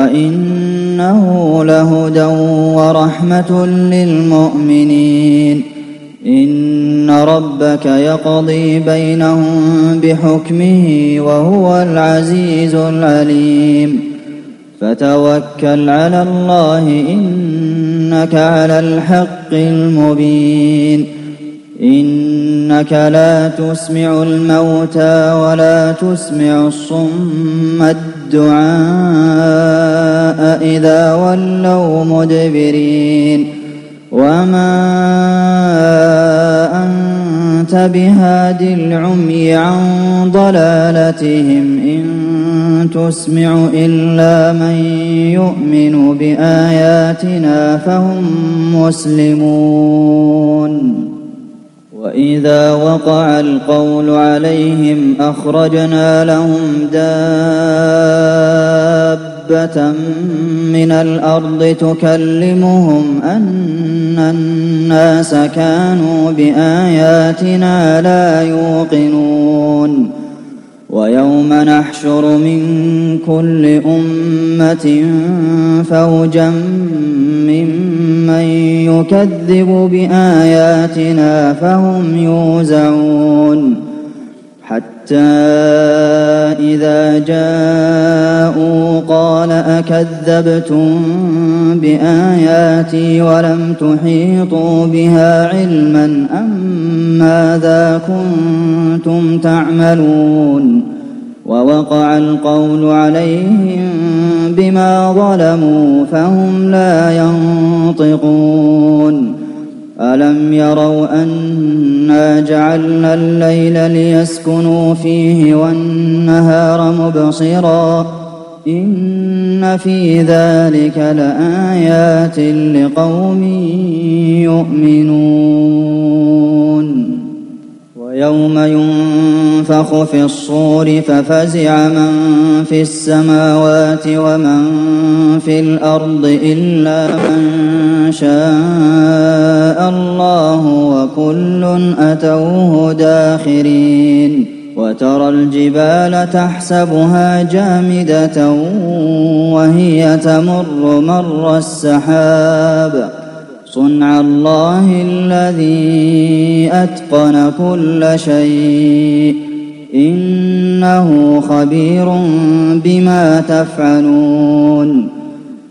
وإنه لهدى ورحمة للمؤمنين إن ربك يقضي بينهم بحكمه وهو العزيز العليم فتوكل على الله إنك على الحق المبين إنك لا تسمع الموتى ولا تسمع الصم الدعاء إذا ولوا مدبرين وما أنت بهاد العمي عن ضلالتهم إن تسمع إلا من يؤمن بآياتنا فهم مسلمون وإذا وقع القول عليهم أخرجنا لهم دابة من الأرض تكلمهم أن الناس كانوا بآياتنا لا يوقنون ويوم نحشر من كل أمة فوجا ممن يكذب بآياتنا فهم يوزعون حتى إذا جاءوا قال أكذبتم بآياتي ولم تحيطوا بها علما أم ماذا كنتم تعملون ووقع القول عليهم بما ظلموا فهم لا ينطقون ألم يروا أنا جعلنا الليل ليسكنوا فيه والنهار مبصرا إن في ذلك لآيات لقوم يؤمنون ويوم ينفخ في الصور ففزع من في السماوات ومن في الأرض إلا من شاء الله وكل أتوه داخرين وترى الجبال تحسبها جامدة وهي تمر مر السحاب صنع الله الذي أتقن كل شيء إنه خبير بما تفعلون